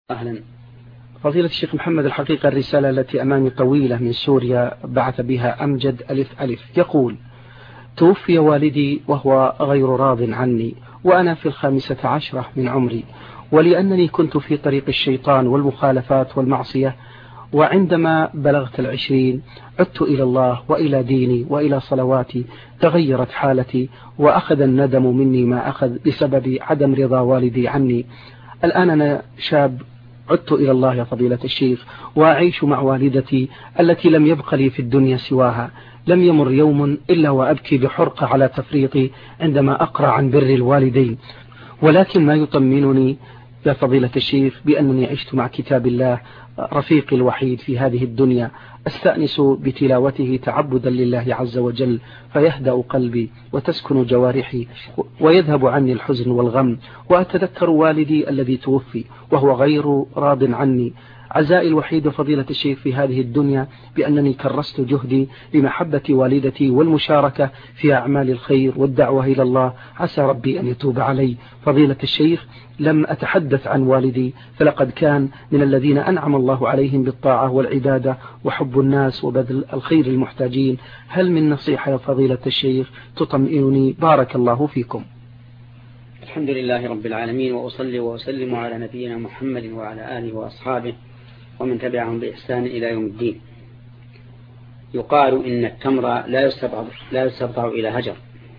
أهلا. فضيلة الشيخ محمد، الحقيقة الرسالة التي أمامي طويلة من سوريا بعث بها أمجد ألف ألف يقول: توفي والدي وهو غير راض عني وأنا في 15 من عمري، ولأنني كنت في طريق الشيطان والمخالفات والمعصية، وعندما بلغت 20 عدت إلى الله وإلى ديني وإلى صلواتي، تغيرت حالتي وأخذ الندم مني ما أخذ بسبب عدم رضا والدي عني. الآن أنا شاب عدت إلى الله يا فضيلة الشيخ، وأعيش مع والدتي التي لم يبق لي في الدنيا سواها. لم يمر يوم إلا وأبكي بحرقة على تفريطي عندما أقرأ عن بر الوالدين، ولكن ما يطمنني يا فضيلة الشيخ بأنني عشت مع كتاب الله رفيقي الوحيد في هذه الدنيا، أستأنس بتلاوته تعبدا لله عز وجل، فيهدأ قلبي وتسكن جوارحي ويذهب عني الحزن والغم، وأتذكر والدي الذي توفي وهو غير راض عني. عزائي الوحيد فضيلة الشيخ في هذه الدنيا بأنني كرست جهدي لمحبة والدتي والمشاركة في أعمال الخير والدعوة إلى الله، عسى ربي أن يتوب علي. فضيلة الشيخ، لم أتحدث عن والدي، فلقد كان من الذين أنعم الله عليهم بالطاعة والعبادة وحب الناس وبذل الخير للمحتاجين. هل من نصيحة يا فضيلة الشيخ تطمئنني؟ بارك الله فيكم. الحمد لله رب العالمين، وأصلي وأسلم على نبينا محمد وعلى آله وأصحابه ومن تبعهم بإحسان إلى يوم الدين. يقال إن التمر لا يستبضع إلى هجر.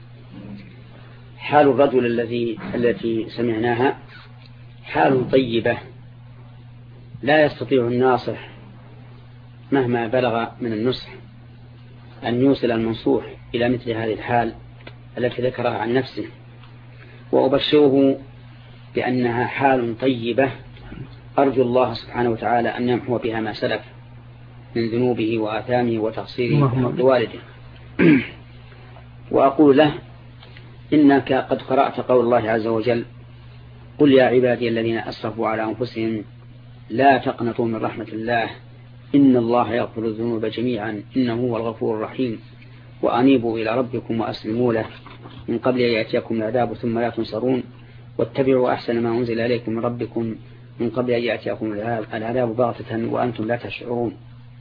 حال الرجل التي سمعناها حال طيبة، لا يستطيع الناصح مهما بلغ من النصح أن يوصل المنصوح إلى مثل هذه الحال التي ذكرها عن نفسه، وأبشره بأنها حال طيبة أرجو الله سبحانه وتعالى أن يمحو بها ما سلف من ذنوبه وآثامه وتقصيره لوالده. وأقول له: إنك قد قرأت قول الله عز وجل: قل يا عبادي الذين أسرفوا على أنفسهم لا تقنطوا من رحمة الله إن الله يغفر الذنوب جميعا إنه هو الغفور الرحيم وأنيبوا إلى ربكم وأسلموا له من قبل أن يأتيكم العذاب ثم لا تنصرون واتبعوا أحسن ما أنزل إليكم من ربكم من قبل أن يأتيكم العذاب بغتة وأنتم لا تشعرون.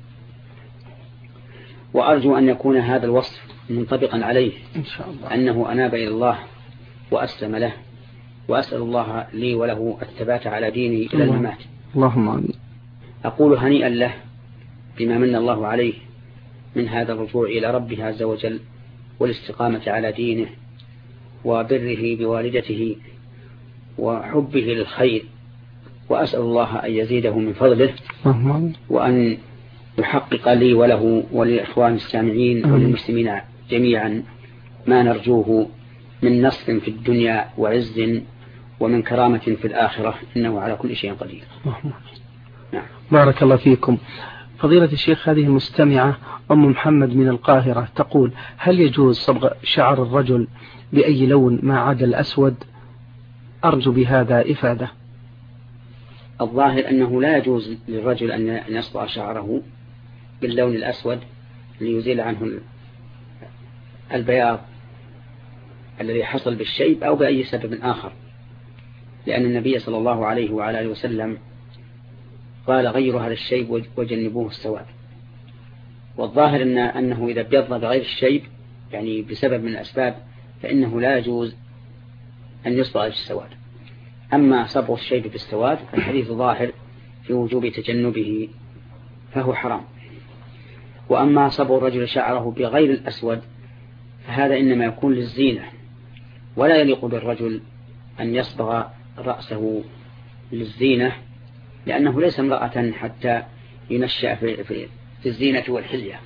وأرجو أن يكون هذا الوصف منطبقا عليه إن شاء الله، أنه أناب إلى الله وأسلم له، وأسأل الله لي وله الثبات على دينه إلى الممات. اللهم آمين. أقول هنيئا له بما من الله عليه من هذا الرجوع إلى ربه عز وجل والاستقامة على دينه وبره بوالدته وحبه للخير، وأسأل الله أن يزيده من فضله وأن يحقق لي وله وللإخوان السامعين وللمسلمين جميعا ما نرجوه من نصر في الدنيا وعز ومن كرامة في الآخرة إنه على كل شيء قدير. نعم. بارك الله فيكم. فضيلة الشيخ، هذه المستمعة أم محمد من القاهرة تقول: هل يجوز صبغ شعر الرجل بأي لون ما عدا الأسود؟ أرجو بهذا إفادة. الظاهر أنه لا يجوز للرجل أن يصبغ شعره باللون الأسود ليزيل عنه البياض الذي حصل بالشيب أو بأي سبب آخر، لأن النبي صلى الله عليه وعلى آله وسلم قال: غير هذا الشيب وجنبوه السواد. والظاهر أنه إذا ابيض بغير الشيب يعني بسبب من الأسباب فإنه لا يجوز أن يصبغ السواد. أما صبغ الشيب بالسواد فالحديث ظاهر في وجوب تجنبه فهو حرام. وأما صبغ الرجل شعره بغير الأسود فهذا إنما يكون للزينة، ولا يليق بالرجل أن يصبغ رأسه للزينة، لأنه ليس امرأة حتى ينشأ في الزينة والحلية.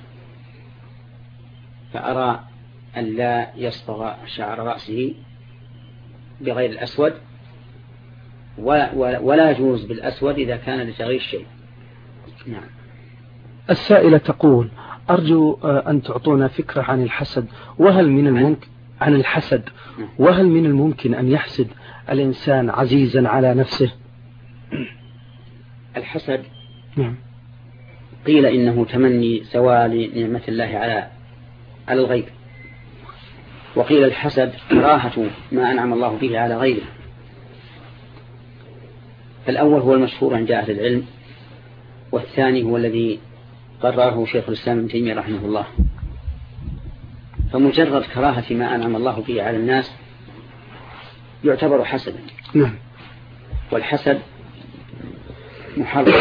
فأرى أن لا يصبغ شعر رأسه بغير الأسود، ولا يجوز بالأسود إذا كان لتغيير الشيء. نعم. السائلة تقول: أرجو أن تعطونا فكرة عن الحسد، وهل من الممكن عن الحسد وهل من الممكن أن يحسد الإنسان عزيزا على نفسه؟ الحسد قيل إنه تمني زوال نعمة الله على الغير، وقيل الحسد كراهة ما أنعم الله به على غيره. فالأول هو المشهور عند أهل العلم، والثاني هو الذي قرره شيخ الإسلام ابن تيمية رحمه الله. فمجرد كراهة ما أنعم الله به على الناس يعتبر حسدا، والحسد محرم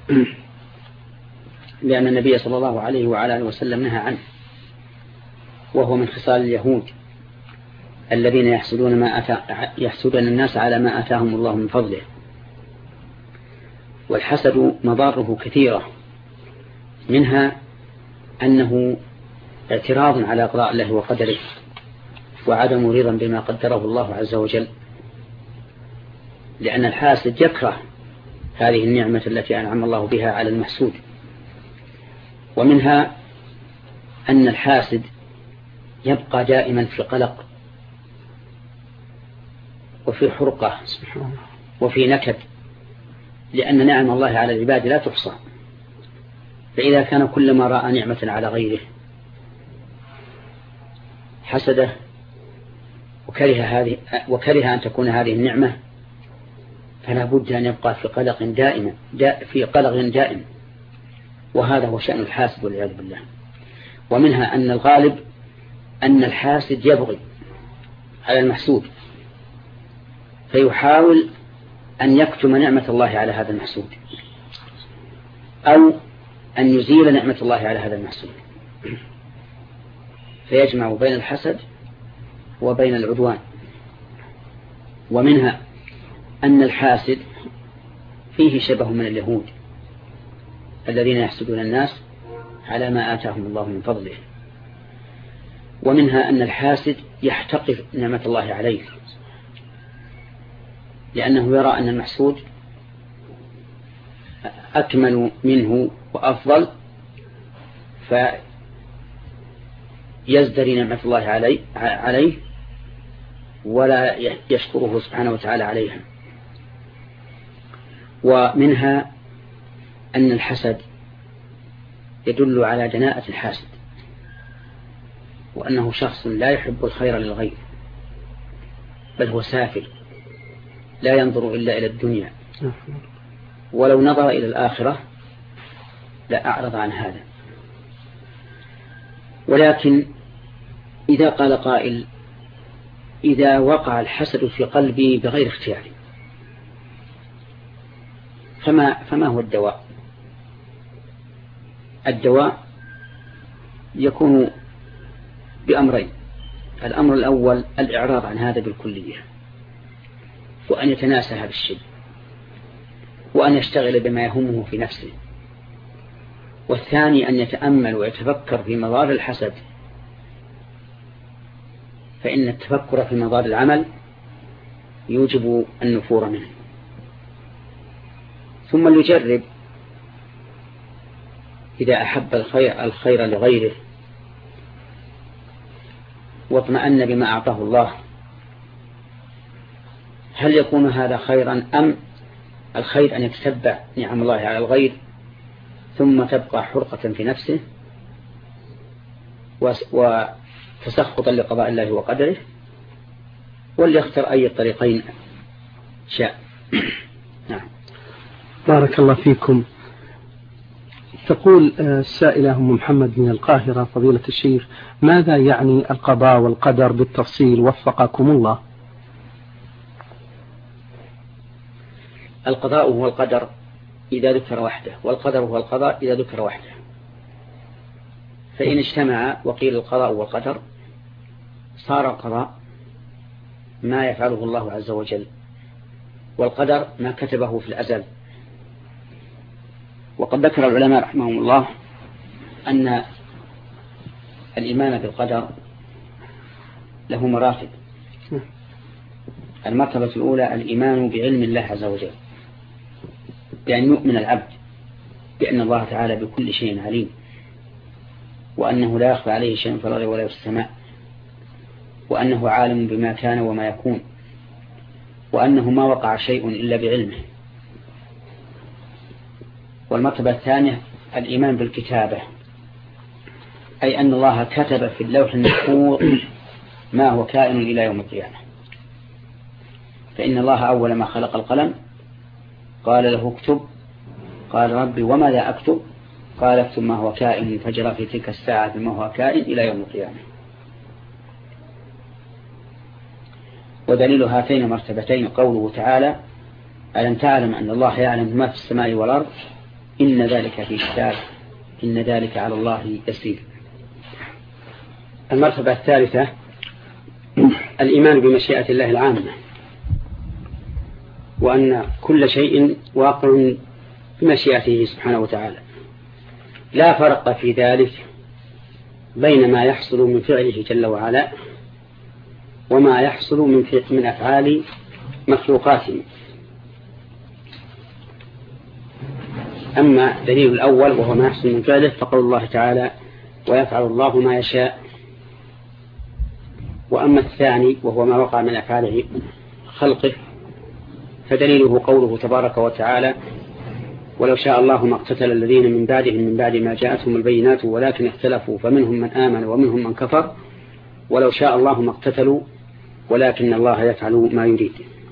لأن النبي صلى الله عليه وعلى آله وسلم نهى عنه، وهو من خصال اليهود الذين يحسدون الناس على ما آتاهم الله من فضله. والحسد مضاره كثيرة، منها أنه اعتراض على قضاء الله وقدره، وعدم رضا بما قدره الله عز وجل، لأن الحاسد يكره هذه النعمة التي أنعم الله بها على المحسود. ومنها أن الحاسد يبقى دائما في قلق وفي حرقة وفي نكد، لأن نعم الله على العباد لا تحصى، فإذا كان كلما رأى نعمة على غيره حسده وكره أن تكون هذه النعمة، فلا بد أن يبقى في قلق دائم، وهذا هو شأن الحاسد والعياذ بالله. ومنها أن الغالب أن الحاسد يبغي على المحسود، فيحاول أن يكتم نعمة الله على هذا المحسود، أو أن يزيل نعمة الله على هذا المحسود، فيجمع بين الحسد وبين العدوان. ومنها أن الحاسد فيه شبه من اليهود الذين يحسدون الناس على ما آتاهم الله من فضله. ومنها أن الحاسد يحتقر نعمة الله عليه، لأنه يرى أن المحسود أكمل منه وأفضل، فيزدري نعمة الله عليه ولا يشكره سبحانه وتعالى عليها. ومنها أن الحسد يدل على دناءة الحاسد، وأنه شخص لا يحب الخير للغير، بل هو سافل لا ينظر إلا إلى الدنيا، ولو نظر إلى الآخرة لا أعرض عن هذا. ولكن إذا قال قائل: إذا وقع الحسد في قلبي بغير اختياري فما هو الدواء؟ الدواء يكون بأمرين: الأمر الأول الإعراض عن هذا بالكلية، وأن يتناسى هذا الشيء، وأن يشتغل بما يهمه في نفسه. والثاني أن يتأمل ويتفكر في مضار الحسد، فإن التفكر في مضار العمل يوجب النفور منه. ثم يجرب إذا أحب الخير لغيره واطمأن بما أعطاه الله، هل يكون هذا خيرا، أم الخير أن يتتبع نعم الله على الغير ثم تبقى حرقة في نفسه وتسخطا لقضاء الله وقدره، وليختر أي الطريقين شاء. نعم. بارك الله فيكم. تقول السائلة أم محمد من القاهرة: فضيلة الشيخ، ماذا يعني القضاء والقدر بالتفصيل وفقكم الله؟ القضاء هو القدر إذا ذكر وحده، والقدر هو القضاء إذا ذكر وحده. فإن اجتمع وقيل القضاء والقدر صار القضاء ما يفعله الله عز وجل، والقدر ما كتبه في الأزل. وقد ذكر العلماء رحمهم الله أن الإيمان بالقدر له مراتب. المرتبة الأولى الإيمان بعلم الله عز وجل، بأن يؤمن العبد بأن الله تعالى بكل شيء عليم، وأنه لا يخفى عليه شيء في الأرض ولا في السماء، وأنه عالم بما كان وما يكون، وأنه ما وقع شيء إلا بعلمه. والمرتبة الثانية الإيمان بالكتابة، أي أن الله كتب في اللوح المحفوظ ما هو كائن إلى يوم القيامة. فإن الله أول ما خلق القلم قال له اكتب. قال ربي وماذا أكتب؟ قال اكتب ما هو كائن فجر في تلك الساعة ما هو كائن إلى يوم القيامة. ودليل هاتين المرتبتين قوله تعالى ألم تعلم أن الله يعلم ما في السماء والأرض إن ذلك في كتاب إن ذلك على الله يسير. المرتبة الثالثة الإيمان بمشيئة الله العامة، وأن كل شيء واقع بمشيئته سبحانه وتعالى، لا فرق في ذلك بين ما يحصل من فعله جل وعلا وما يحصل من أفعال مخلوقاته. أما دليل الأول وهو ما يحصل من فعله فقول الله تعالى ويفعل الله ما يشاء. وأما الثاني وهو ما وقع من أفعاله خلقه فدليله قوله تبارك وتعالى ولو شاء الله ما اقتتل الذين من بعدهم من بعد ما جاءتهم البينات ولكن اختلفوا فمنهم من آمن ومنهم من كفر ولو شاء الله ما اقتتلوا ولكن الله يفعل ما يريد.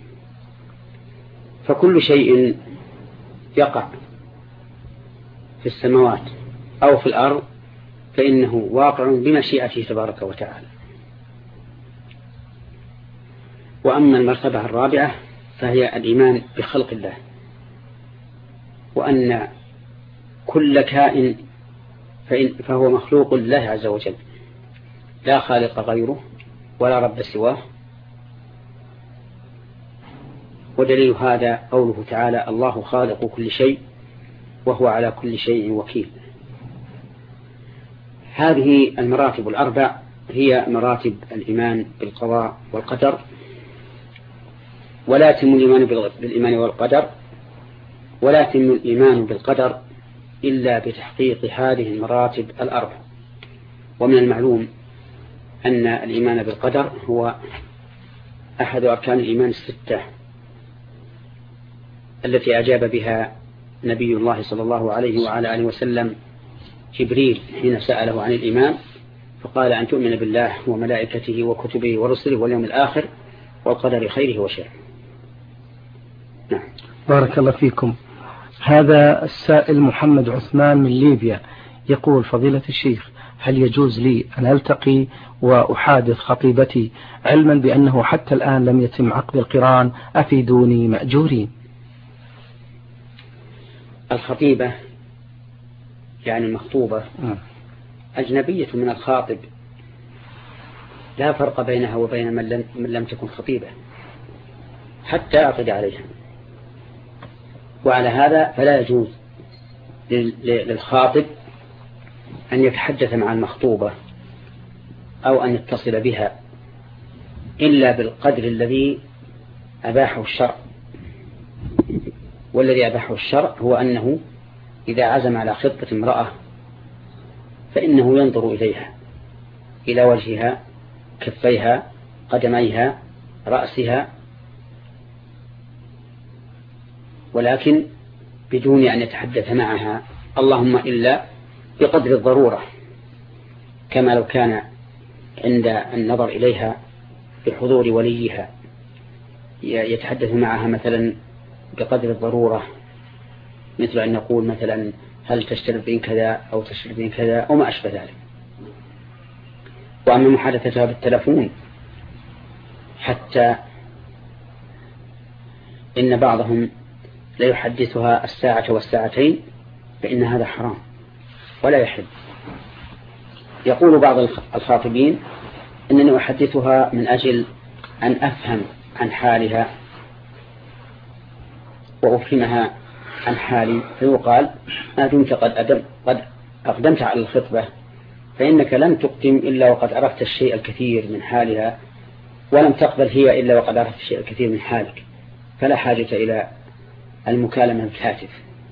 فكل شيء يقع في السماوات أو في الأرض فإنه واقع بمشيئته تبارك وتعالى. وأما المرتبة الرابعة فهي الإيمان بخلق الله، وأن كل كائن فهو مخلوق لله عز وجل لا خالق غيره ولا رب سواه. ودليل هذا قوله تعالى الله خالق كل شيء وهو على كل شيء وكيل. هذه المراتب الأربع هي مراتب الإيمان بالقضاء والقدر، ولا يتم الإيمان بالإيمان والقدر ولا يتم الإيمان بالقدر إلا بتحقيق هذه المراتب الأربع. ومن المعلوم أن الإيمان بالقدر هو أحد أركان الإيمان الستة التي أجاب بها نبي الله صلى الله عليه وعلى آله وسلم جبريل حين سأله عن الإيمان فقال أن تؤمن بالله وملائكته وكتبه ورسله واليوم الآخر والقدر خيره وشره. نعم. بارك الله فيكم. هذا السائل محمد عثمان من ليبيا يقول فضيلة الشيخ هل يجوز لي أن ألتقي وأحادث خطيبتي علما بأنه حتى الآن لم يتم عقد القران أفيدوني مأجورين؟ الخطيبة يعني المخطوبة أجنبية من الخاطب، لا فرق بينها وبين من لم تكن خطيبة حتى يعقد عليها. وعلى هذا فلا يجوز للخاطب أن يتحدث مع المخطوبة أو أن يتصل بها إلا بالقدر الذي أباحه الشرع. والذي أباحه الشرع هو أنه إذا عزم على خطبة امرأة فإنه ينظر إليها، إلى وجهها، كفيها، قدميها، رأسها، ولكن بدون أن يتحدث معها، اللهم إلا بقدر الضرورة، كما لو كان عند النظر إليها بحضور وليها يتحدث معها مثلا بقدر الضرورة، مثل أن نقول مثلا هل تشترطين كذا أو تشترطين كذا أو ما أشبه ذلك. وأما محادثتها بالتلفون حتى إن بعضهم لا يحدثها الساعة والساعتين فإن هذا حرام ولا يحل. يقول بعض الخاطبين إنني أحدثها من أجل أن أفهم عن حالها وأفهمها عن حالي، فيقال ما دمت قد أقدمت على الخطبة فإنك لن تقدم إلا وقد عرفت الشيء الكثير من حالها، ولم تقبل هي إلا وقد عرفت الشيء الكثير من حالك، فلا حاجة إلى المكالمة بالهاتف.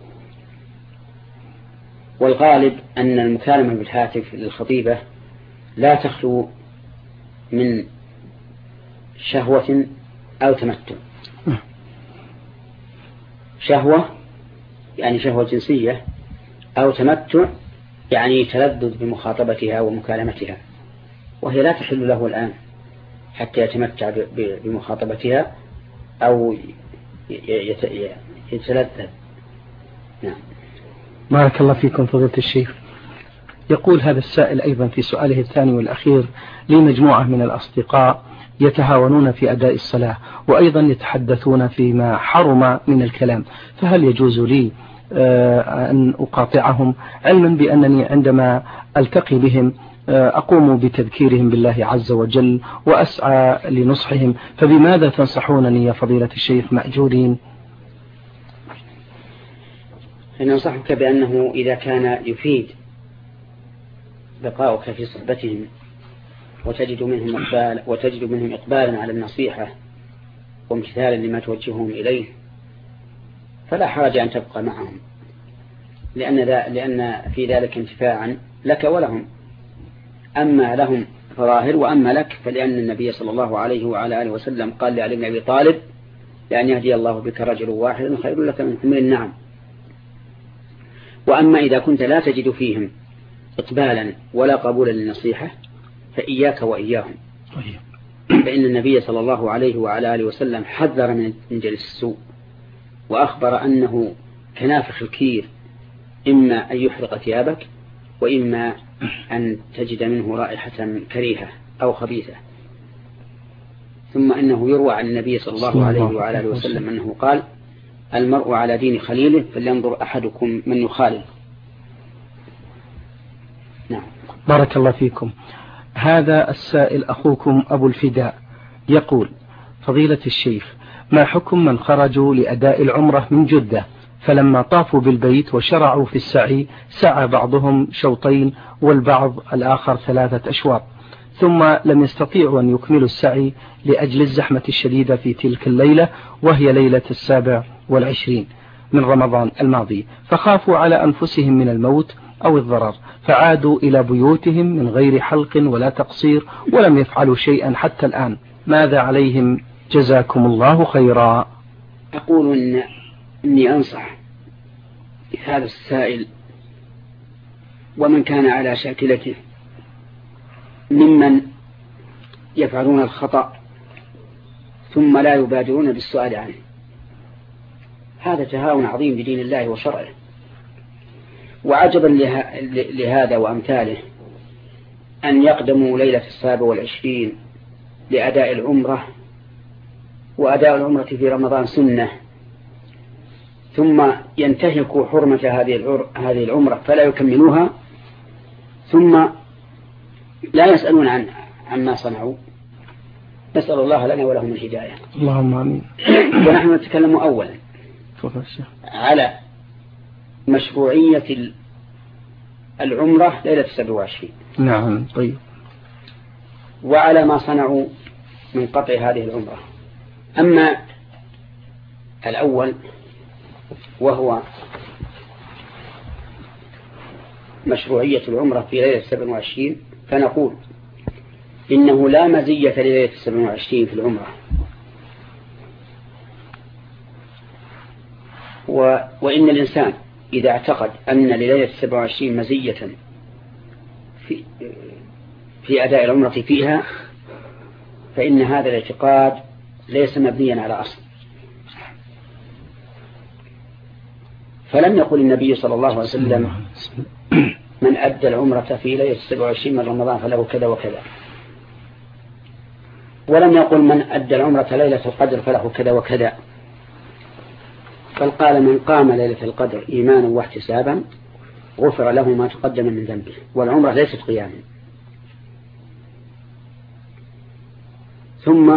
والغالب أن المكالمة بالهاتف للخطيبة لا تخلو من شهوة أو تمتع. شهوة يعني شهوة جنسية، أو تمتع يعني تلذذ بمخاطبتها ومكالمتها، وهي لا تحل له الآن حتى يتمتع بمخاطبتها أو يتلذذ. نعم. بارك الله فيكم فضيلة الشيخ. يقول هذا السائل أيضا في سؤاله الثاني والأخير: لي مجموعة من الأصدقاء يتهاونون في أداء الصلاة وأيضا يتحدثون فيما حرم من الكلام، فهل يجوز لي أن أقاطعهم، علما بأنني عندما ألتقي بهم أقوم بتذكيرهم بالله عز وجل وأسعى لنصحهم، فبماذا تنصحونني يا فضيلة الشيخ مأجورين؟ ننصحك بأنه إذا كان يفيد بقاؤك في صحبتهم وتجد منهم إقبالا على النصيحة وامتثالا لما توجههم إليه، فلا حرج أن تبقى معهم، لأن في ذلك انتفاعا لك ولهم. أما لهم فظاهر، وأما لك فلأن النبي صلى الله عليه وعلى آله وسلم قال لعلي بن أبي طالب: لأن يهدي الله بك رجل واحد خير لك من حمر النعم. وأما إذا كنت لا تجد فيهم إقبالا ولا قبولا للنصيحة فإياك وإياهم، فإن النبي صلى الله عليه وعلى آله وسلم حذر من جلس السوء، وأخبر أنه كنافخ الكير، إما أن يحرق ثيابك وإما أن تجد منه رائحة كريهة أو خبيثة. ثم أنه يروى عن النبي صلى الله عليه وعلى آله وسلم أنه قال: المرء على دين خليله فلينظر أحدكم من يخالل. نعم. بارك الله فيكم. هذا السائل أخوكم أبو الفداء يقول: فضيلة الشيخ، ما حكم من خرجوا لأداء العمرة من جدة، فلما طافوا بالبيت وشرعوا في السعي سعى بعضهم شوطين والبعض الآخر 3 أشواط، ثم لم يستطيعوا أن يكملوا السعي لأجل الزحمة الشديدة في تلك الليلة، وهي ليلة 27 من رمضان الماضي، فخافوا على أنفسهم من الموت أو الضرر، فعادوا إلى بيوتهم من غير حلق ولا تقصير ولم يفعلوا شيئا حتى الآن، ماذا عليهم جزاكم الله خيرا؟ أقول إني أنصح هذا السائل ومن كان على شاكلته ممن يفعلون الخطأ ثم لا يبادرون بالسؤال عنه. هذا تهاون عظيم بدين الله وشرعه. وعجبا لهذا وأمثاله أن يقدموا ليلة 27 لأداء العمرة، وأداء العمرة في رمضان سنة، ثم ينتهكوا حرمة هذه العمرة فلا يكملوها، ثم لا يسألون عما صنعوا. نسأل الله لنا ولهم الهداية. اللهم آمين. ونحن نتكلم أولا على مشروعية العمرة ليلة 27. نعم. طيب. وعلى ما صنعوا من قطع هذه العمرة. أما الأول وهو مشروعية العمرة في ليلة 27، فنقول إنه لا مزية لليلة 27 في العمرة، وإن الإنسان إذا اعتقد أن لليلة 27 مزية في أداء العمرة فيها، فإن هذا الاعتقاد ليس مبنيا على أصل. فلم يقل النبي صلى الله عليه وسلم: من أدى العمرة في ليلة 27 من رمضان فله كذا وكذا، ولم يقل من أدى العمرة ليلة القدر فله كذا وكذا، بل قال: من قام ليلة القدر إيمانا واحتسابا غفر له ما تقدم من ذنبه. والعمرة ليست قياما. ثم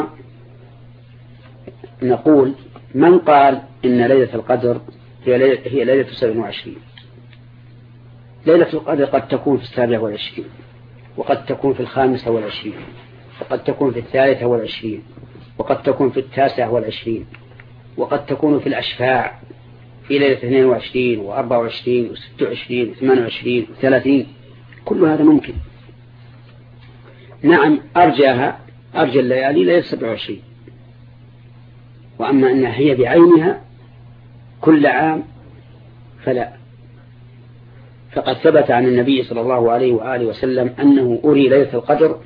نقول: من قال إن ليلة القدر هي ليلة 27، ليلة القدر قد تكون في 27، وقد تكون في 25، وقد تكون في 23، وقد تكون في 29، وقد تكون في الأشفاع في ليلة 22 و24 و26 و28 و30. كل هذا ممكن. نعم، أرجى الليالي ليلة 27. وأما أنها هي بعينها كل عام فلا. فقد ثبت عن النبي صلى الله عليه وآله وسلم أنه أري ليلة القدر،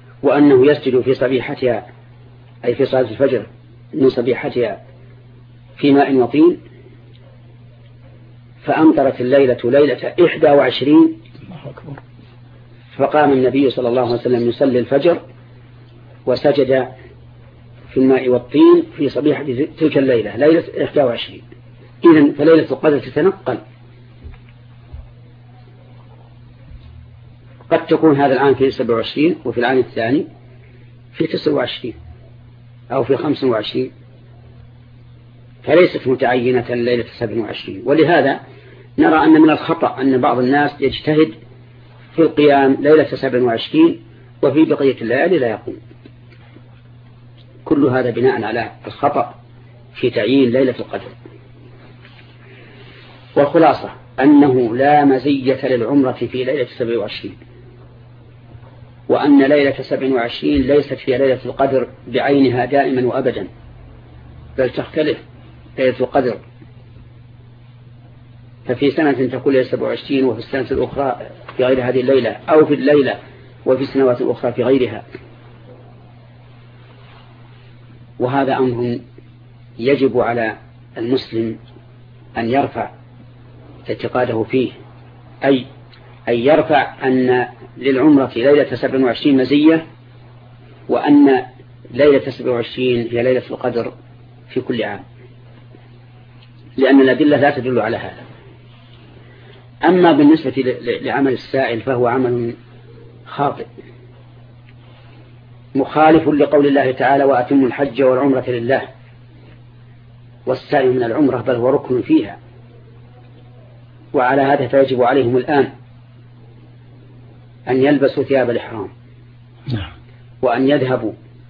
وأنه يسجد في صبيحتها، أي في صلاة الفجر من صبيحتها في ماء وطين، فأمطرت الليلة ليلة 21، فقام النبي صلى الله عليه وسلم يصلي الفجر وسجد في الماء والطين في صبيحة تلك الليلة، ليلة 21. إذن فليلة القدر تتنقل، قد تكون هذا العام في 27 وفي العام الثاني في 29 أو في 25، فليست متعينة ليلة 27. ولهذا نرى أن من الخطأ أن بعض الناس يجتهد في القيام ليلة 27 وفي بقية الليالي لا يقوم. كل هذا بناء على الخطأ في تعيين ليلة القدر. والخلاصة أنه لا مزية للعمرة في ليلة 27، وأن ليلة 27 ليست هي ليلة القدر بعينها دائما وأبدا، بل تختلف ليلة القدر، ففي سنة تكون ليلة 27 وفي السنة الأخرى في غير هذه الليلة، أو في الليلة وفي السنوات الأخرى في غيرها. وهذا أمر يجب على المسلم أن يرفع اعتقاده فيه، أي يرفع أن للعمرة ليلة 27 مزية، وأن ليلة 27 هي ليلة القدر في كل عام، لأن الأدلة لا تدل على هذا. أما بالنسبة لعمل السائل فهو عمل خاطئ مخالف لقول الله تعالى: وأتموا الحج والعمرة لله. والسائل من العمرة بل هو ركن فيها، وعلى هذا فيجب عليهم الآن أن يلبسوا ثياب الإحرام وأن يذهبوا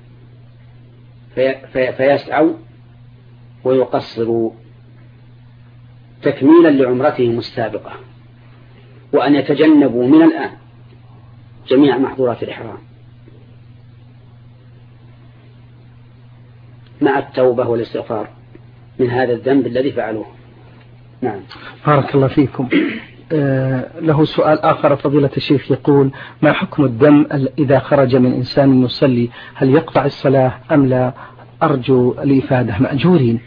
فيسعوا ويقصروا تكميلا لعمرتهم السابقة، وأن يتجنبوا من الآن جميع محظورات الإحرام مع التوبة والاستغفار من هذا الذنب الذي فعلوه. نعم. بارك الله فيكم. له سؤال آخر فضيلة الشيخ، يقول: ما حكم الدم إذا خرج من إنسان يصلي، هل يقطع الصلاة أم لا؟ أرجو الإفادة مأجورين.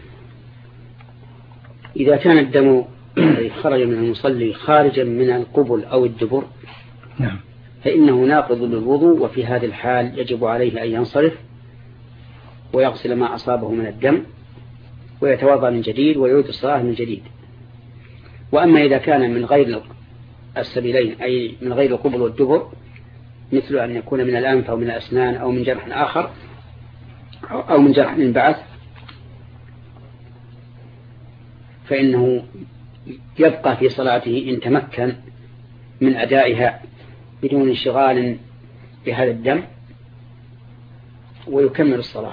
إذا كان الدم الذي خرج من المصلي خارجا من القبل أو الدبر، نعم، فإنه ناقض للوضوء، وفي هذه الحال يجب عليه أن ينصرف ويغسل ما أصابه من الدم ويتوضأ من جديد ويعيد الصلاة من جديد. وأما إذا كان من غير السبيلين، أي من غير القبل والدبر، مثل أن يكون من الأنف أو من الأسنان أو من جرح آخر أو من جرح من بعث، فإنه يبقى في صلاته إن تمكن من أدائها بدون انشغال بهذا الدم، ويكمل الصلاة،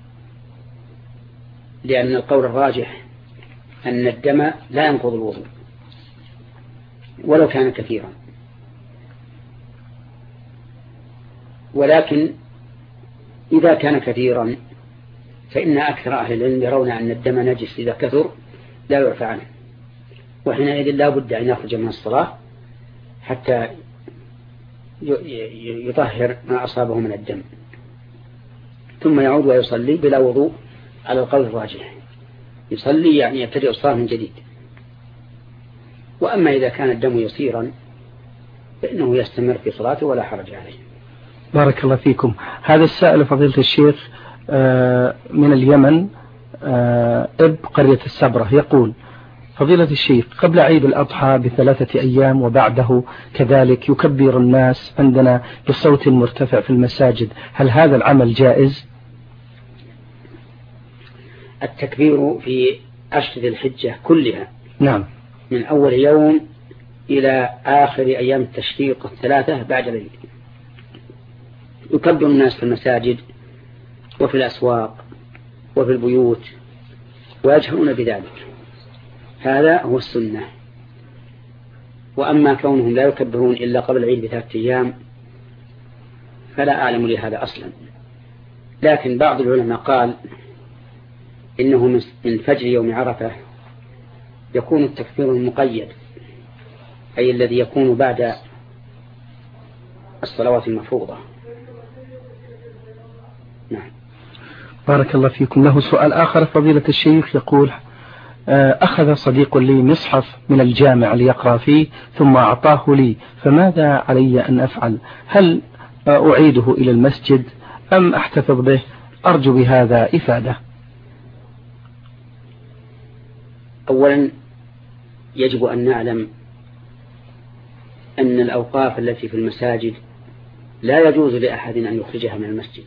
لأن القول الراجح أن الدم لا ينقض الوضوء ولو كان كثيرا. ولكن إذا كان كثيرا فإن أكثر أهل العلم يرون أن الدم نجس إذا كثر لا يعفى عنه، وحينئذ لا بد أن يخرج من الصلاة حتى يطهر ما أصابه من الدم، ثم يعود ويصلي بلا وضوء على القول الراجح. يصلي يعني يبتدئ الصلاة من جديد. وأما إذا كان الدم يسيرا فإنه يستمر في صلاته ولا حرج عليه. بارك الله فيكم. هذا السائل فضيلة الشيخ من اليمن، اب قرية السبرة، يقول: فضيلة الشيخ، قبل عيد الأضحى ب3 أيام وبعده كذلك يكبر الناس عندنا بصوت مرتفع في المساجد، هل هذا العمل جائز؟ التكبير في أشهر الحجة كلها، نعم، من أول يوم إلى آخر أيام التشريق 3 بعد العيد، يكبر الناس في المساجد وفي الأسواق وفي البيوت ويجهرون بذلك، هذا هو السنة. وأما كونهم لا يكبرون إلا قبل العيد ب3 أيام فلا أعلم لهذا أصلا. لكن بعض العلماء قال إنه من فجر يوم عرفة يكون التكبير المقيد، أي الذي يكون بعد الصلوات المفروضة. نعم. بارك الله فيكم. له سؤال آخر فضيلة الشيخ، يقول أخذ صديق لي مصحف من الجامع ليقرأ فيه ثم أعطاه لي، فماذا علي أن أفعل؟ هل أعيده إلى المسجد أم أحتفظ به؟ أرجو بهذا إفادة. أولا يجب أن نعلم أن الأوقاف التي في المساجد لا يجوز لأحد أن يخرجها من المسجد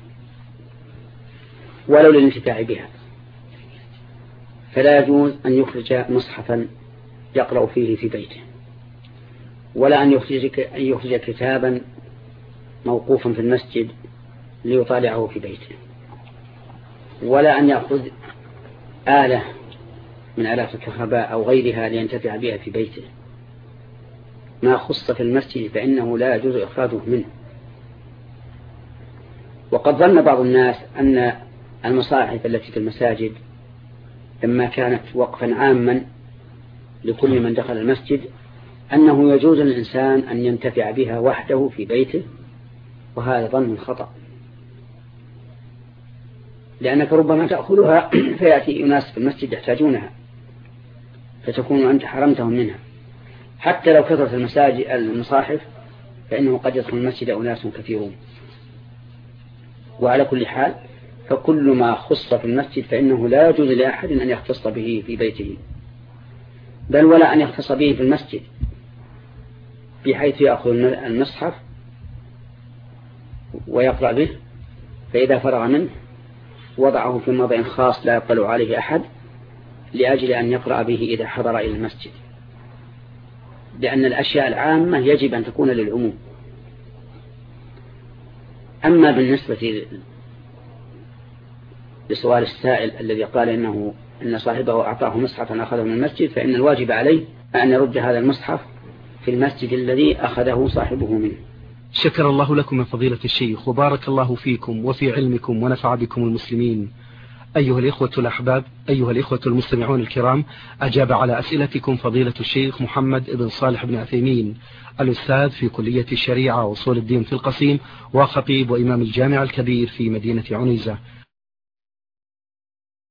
ولو للانتفاع بها، فلا يجوز أن يخرج مصحفا يقرأ فيه في بيته، ولا أن يخرج كتابا موقوفا في المسجد ليطالعه في بيته، ولا أن يأخذ آلة من آلات الكهرباء أو غيرها لينتفع بها في بيته. ما خص في المسجد فإنه لا يجوز إخراجه منه. وقد ظن بعض الناس أن المصاحف التي في المساجد لما كانت وقفا عاما لكل من دخل المسجد أنه يجوز للإنسان أن ينتفع بها وحده في بيته، وهذا ظن خطأ، لأنك ربما تأخذها فيأتي أناس في المسجد يحتاجونها فتكون أنت حرمتهم منها. حتى لو كثرت المصاحف فإنه قد يدخل المسجد أناس كثيرون. وعلى كل حال فكل ما خص في المسجد فإنه لا يجوز لأحد أن يختص به في بيته، بل ولا أن يختص به في المسجد، بحيث يأخذ المصحف ويقرأ به، فإذا فرغ منه وضعه في موضع خاص لا يطلع عليه أحد لأجل أن يقرأ به إذا حضر إلى المسجد، لأن الأشياء العامة يجب أن تكون للعموم. أما بالنسبة لسؤال السائل الذي قال إن صاحبه أعطاه مصحفا أخذه من المسجد، فإن الواجب عليه أن يرد هذا المصحف في المسجد الذي أخذه صاحبه منه. شكر الله لكم من فضيلة الشيخ، وبارك الله فيكم وفي علمكم ونفع بكم المسلمين. أيها الإخوة الأحباب، أيها الإخوة المستمعون الكرام، أجاب على أسئلتكم فضيلة الشيخ محمد بن صالح بن عثيمين، الأستاذ في كلية الشريعة وأصول الدين في القصيم، وخطيب وإمام الجامع الكبير في مدينة عنيزة.